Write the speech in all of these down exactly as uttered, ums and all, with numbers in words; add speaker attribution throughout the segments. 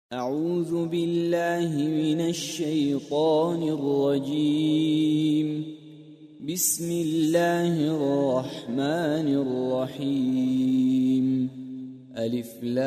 Speaker 1: أعوذ بالله من الشيطان الرجيم. بسم الله الرحمن الرحيم. ألف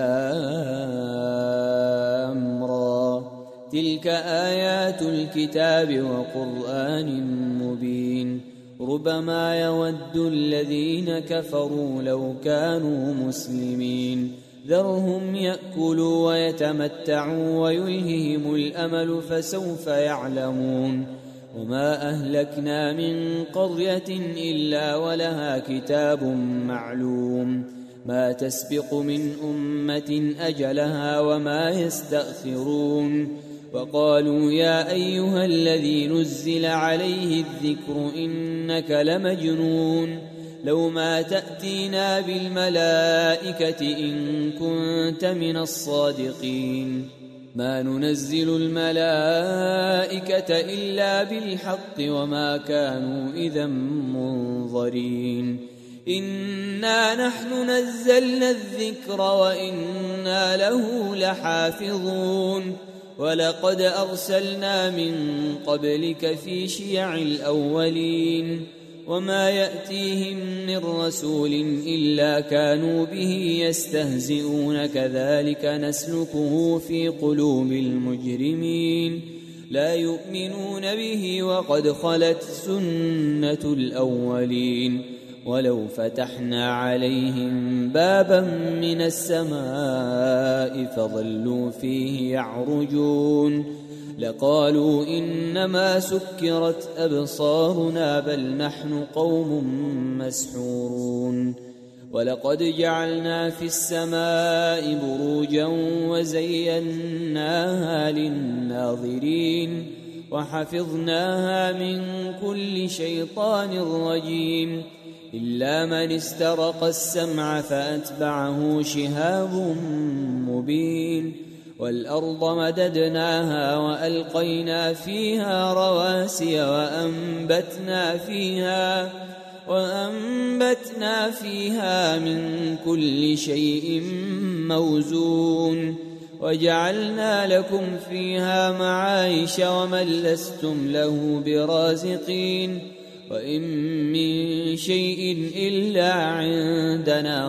Speaker 1: لام را. تلك آيات الكتاب وقرآن مبين. ربما يود الذين كفروا لو كانوا مسلمين. ذرهم يأكلوا ويتمتعوا ويلههم الأمل فسوف يعلمون. وما أهلكنا من قرية إلا ولها كتاب معلوم. ما تسبق من أمة أجلها وما يستأخرون. وقالوا يا أيها الذي نزل عليه الذكر إنك لمجنون. لو ما تأتينا بالملائكة إن كنت من الصادقين. ما ننزل الملائكة إلا بالحق وما كانوا إذا منظرين. إنا نحن نزلنا الذكر وإنا له لحافظون. ولقد أرسلنا من قبلك في شيع الأولين. وما يأتيهم من رسول إلا كانوا به يستهزئون. كذلك نسلكه في قلوب المجرمين. لا يؤمنون به وقد خلت سنة الأولين. ولو فتحنا عليهم بابا من السماء فظلوا فيه يعرجون لقالوا إنما سكرت أبصارنا بل نحن قوم مسحورون. ولقد جعلنا في السماء بروجا وزيناها للناظرين وحفظناها من كل شيطان رجيم إلا من استرق السمع فأتبعه شهاب مبين. والأرض مددناها وألقينا فيها رواسي وأنبتنا فيها وأنبتنا فيها من كل شيء موزون. وجعلنا لكم فيها معايش ومن لستم له برازقين. وإن من شيء إلا عندنا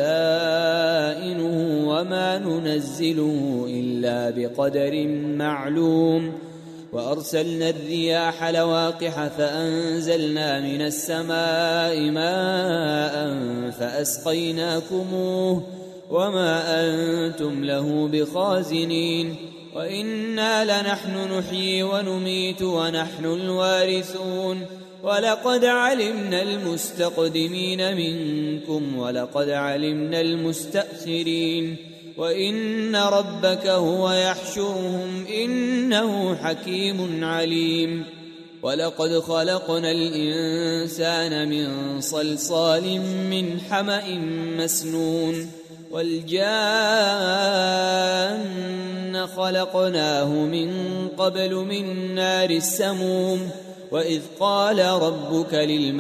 Speaker 1: خزائنه وما ننزله إلا بقدر معلوم. وأرسلنا الرياح لواقح فأنزلنا من السماء ماء فأسقيناكموه وما أنتم له بخازنين. وإنا لنحن نحيي ونميت ونحن الوارثون. ولقد علمنا المستقدمين منكم ولقد علمنا المستأخرين. وإن ربك هو يحشرهم إنه حكيم عليم. ولقد خلقنا الإنسان من صلصال من حمأ مسنون. والجان خلقناه من قبل من نار السموم. وإذ قال ربك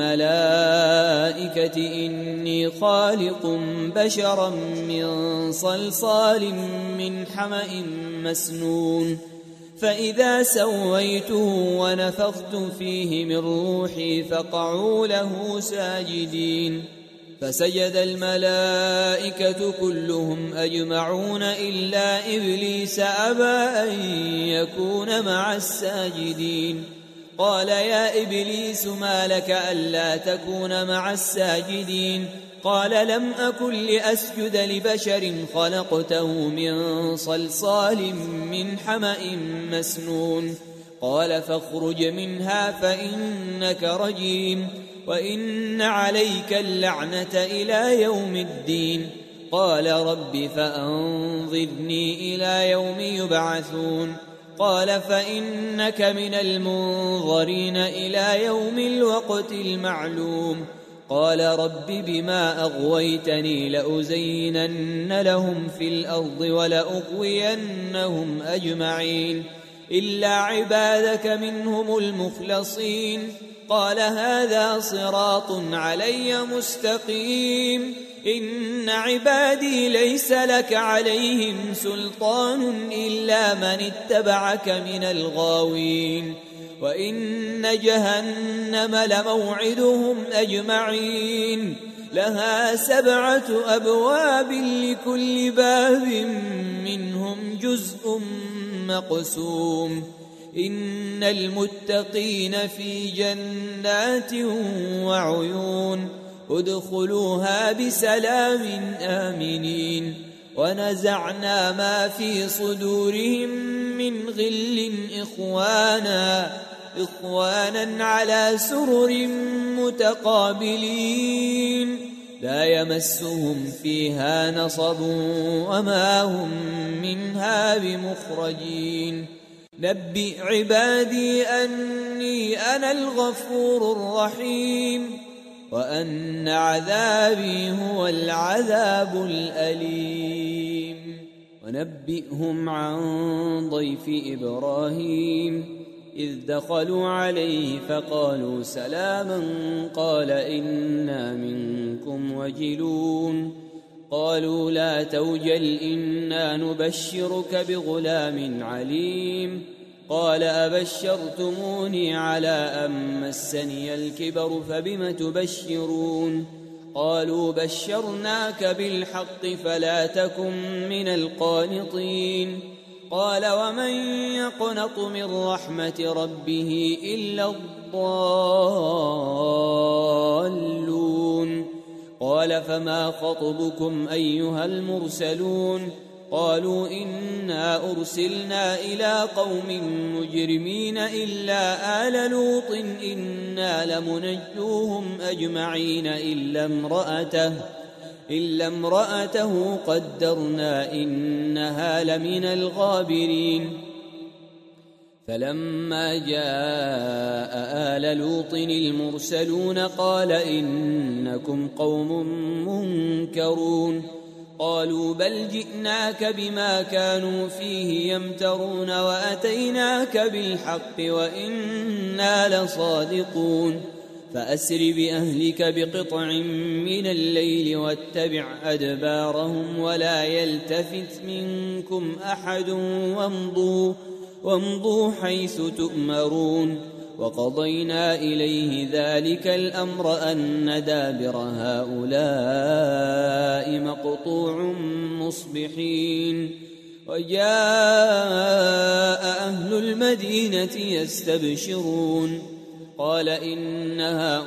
Speaker 1: للملائكة إني خالق بشرا من صلصال من حمأ مسنون. فإذا سويته ونفخت فيه من روحي فقعوا له ساجدين. فسجد الملائكة كلهم أجمعون إلا إبليس أبى أن يكون مع الساجدين. قال يا إبليس ما لك ألا تكون مع الساجدين؟ قال لم أكن لأسجد لبشر خلقته من صلصال من حمأ مسنون. قال فاخرج منها فإنك رجيم وإن عليك اللعنة إلى يوم الدين. قال رب فأنظرني إلى يوم يبعثون. قال فإنك من المنظرين إلى يوم الوقت المعلوم. قال رب بما أغويتني لأزينن لهم في الأرض ولأغوينهم أجمعين إلا عبادك منهم المخلصين. قال هذا صراط علي مستقيم. إن عبادي ليس لك عليهم سلطان إلا من اتبعك من الغاوين وإن جهنم لموعدهم أجمعين لها سبعة أبواب لكل باب منهم جزء مقسوم إن المتقين في جنات وعيون ادخلوها بسلام آمنين ونزعنا ما في صدورهم من غل إخوانا إخوانا على سرر متقابلين لا يمسهم فيها نصب وما هم منها بمخرجين نبئ عبادي أني أنا الغفور الرحيم وأن عذابي هو العذاب الأليم ونبئهم عن ضيف إبراهيم إذ دخلوا عليه فقالوا سلاما قال إنا منكم وجلون قالوا لا توجل إنا نبشرك بغلام عليم قال أبشرتموني على أن مسني الكبر فبم تبشرون قالوا بشرناك بالحق فلا تكن من القانطين قال ومن يقنط من رحمة ربه إلا الضالون قال فما خطبكم أيها المرسلون قالوا إنا أرسلنا إلى قوم مجرمين إلا آل لوط إنا لمنجوهم أجمعين إلا امرأته إلا امرأته قدرنا إنها لمن الغابرين فلما جاء آل لوط المرسلون قال إنكم قوم منكرون قالوا بل جئناك بما كانوا فيه يمترون وأتيناك بالحق وإنا لصادقون فأسر بأهلك بقطع من الليل واتبع أدبارهم ولا يلتفت منكم أحد وامضوا, وامضوا حيث تؤمرون وقضينا إليه ذلك الأمر أن دابر هؤلاء مقطوع مصبحين وجاء أهل المدينة يستبشرون قال إن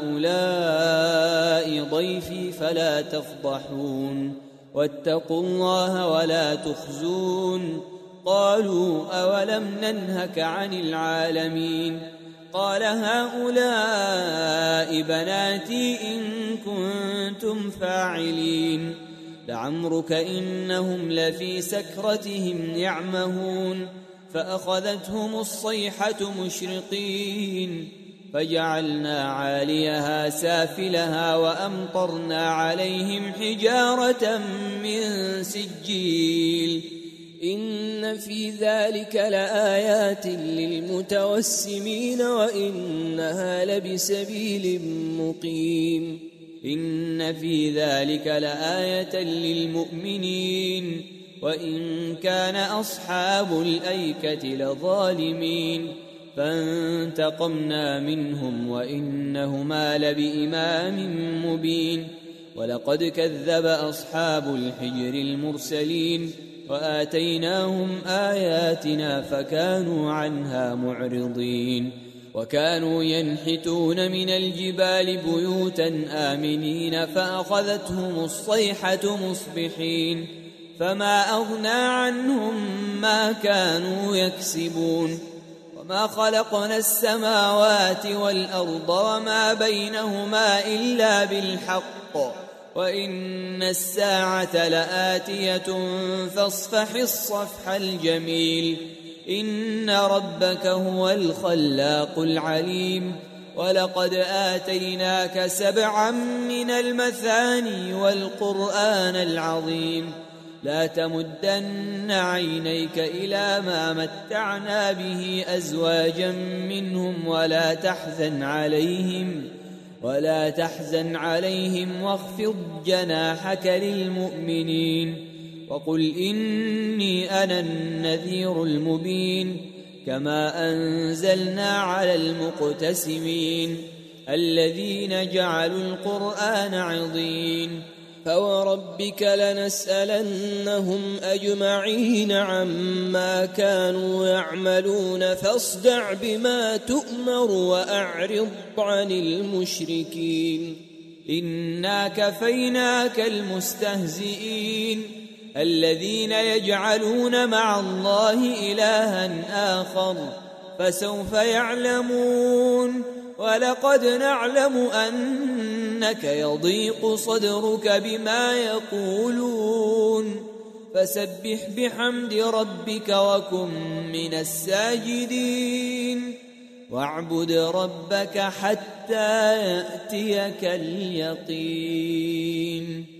Speaker 1: هؤلاء ضيفي فلا تفضحون واتقوا الله ولا تخزون قالوا أولم ننهك عن العالمين قال هؤلاء بناتي إن كنتم فاعلين لعمرك إنهم لفي سكرتهم يعمهون فأخذتهم الصيحة مشرقين فجعلنا عاليها سافلها وأمطرنا عليهم حجارة من سجيل إن في ذلك لآيات للمتوسمين وإنها لبسبيل مقيم إن في ذلك لآية للمؤمنين وإن كان أصحاب الأيكة لظالمين فانتقمنا منهم وإنهما لبإمام مبين ولقد كذب أصحاب الحجر المرسلين وآتيناهم آياتنا فكانوا عنها معرضين وكانوا ينحتون من الجبال بيوتا آمنين فأخذتهم الصيحة مصبحين فما أغنى عنهم ما كانوا يكسبون وما خلقنا السماوات والأرض وما بينهما إلا بالحق وإن الساعة لآتية فاصفح الصفح الجميل إن ربك هو الخلاق العليم ولقد آتيناك سبعا من المثاني والقرآن العظيم لا تمدن عينيك إلى ما متعنا به أزواجا منهم ولا تحزن عليهم ولا تحزن عليهم واخفض جناحك للمؤمنين وقل إني أنا النذير المبين كما أنزلنا على المقتسمين الذين جعلوا القرآن عضين فوربك لنسألنهم أجمعين عما كانوا يعملون فاصدع بما تؤمر وأعرض عن المشركين إنا كفيناك المستهزئين الذين يجعلون مع الله إلها آخر فسوف يعلمون ولقد نعلم أنك يضيق صدرك بما يقولون فسبح بحمد ربك وكن من الساجدين واعبد ربك حتى يأتيك اليقين.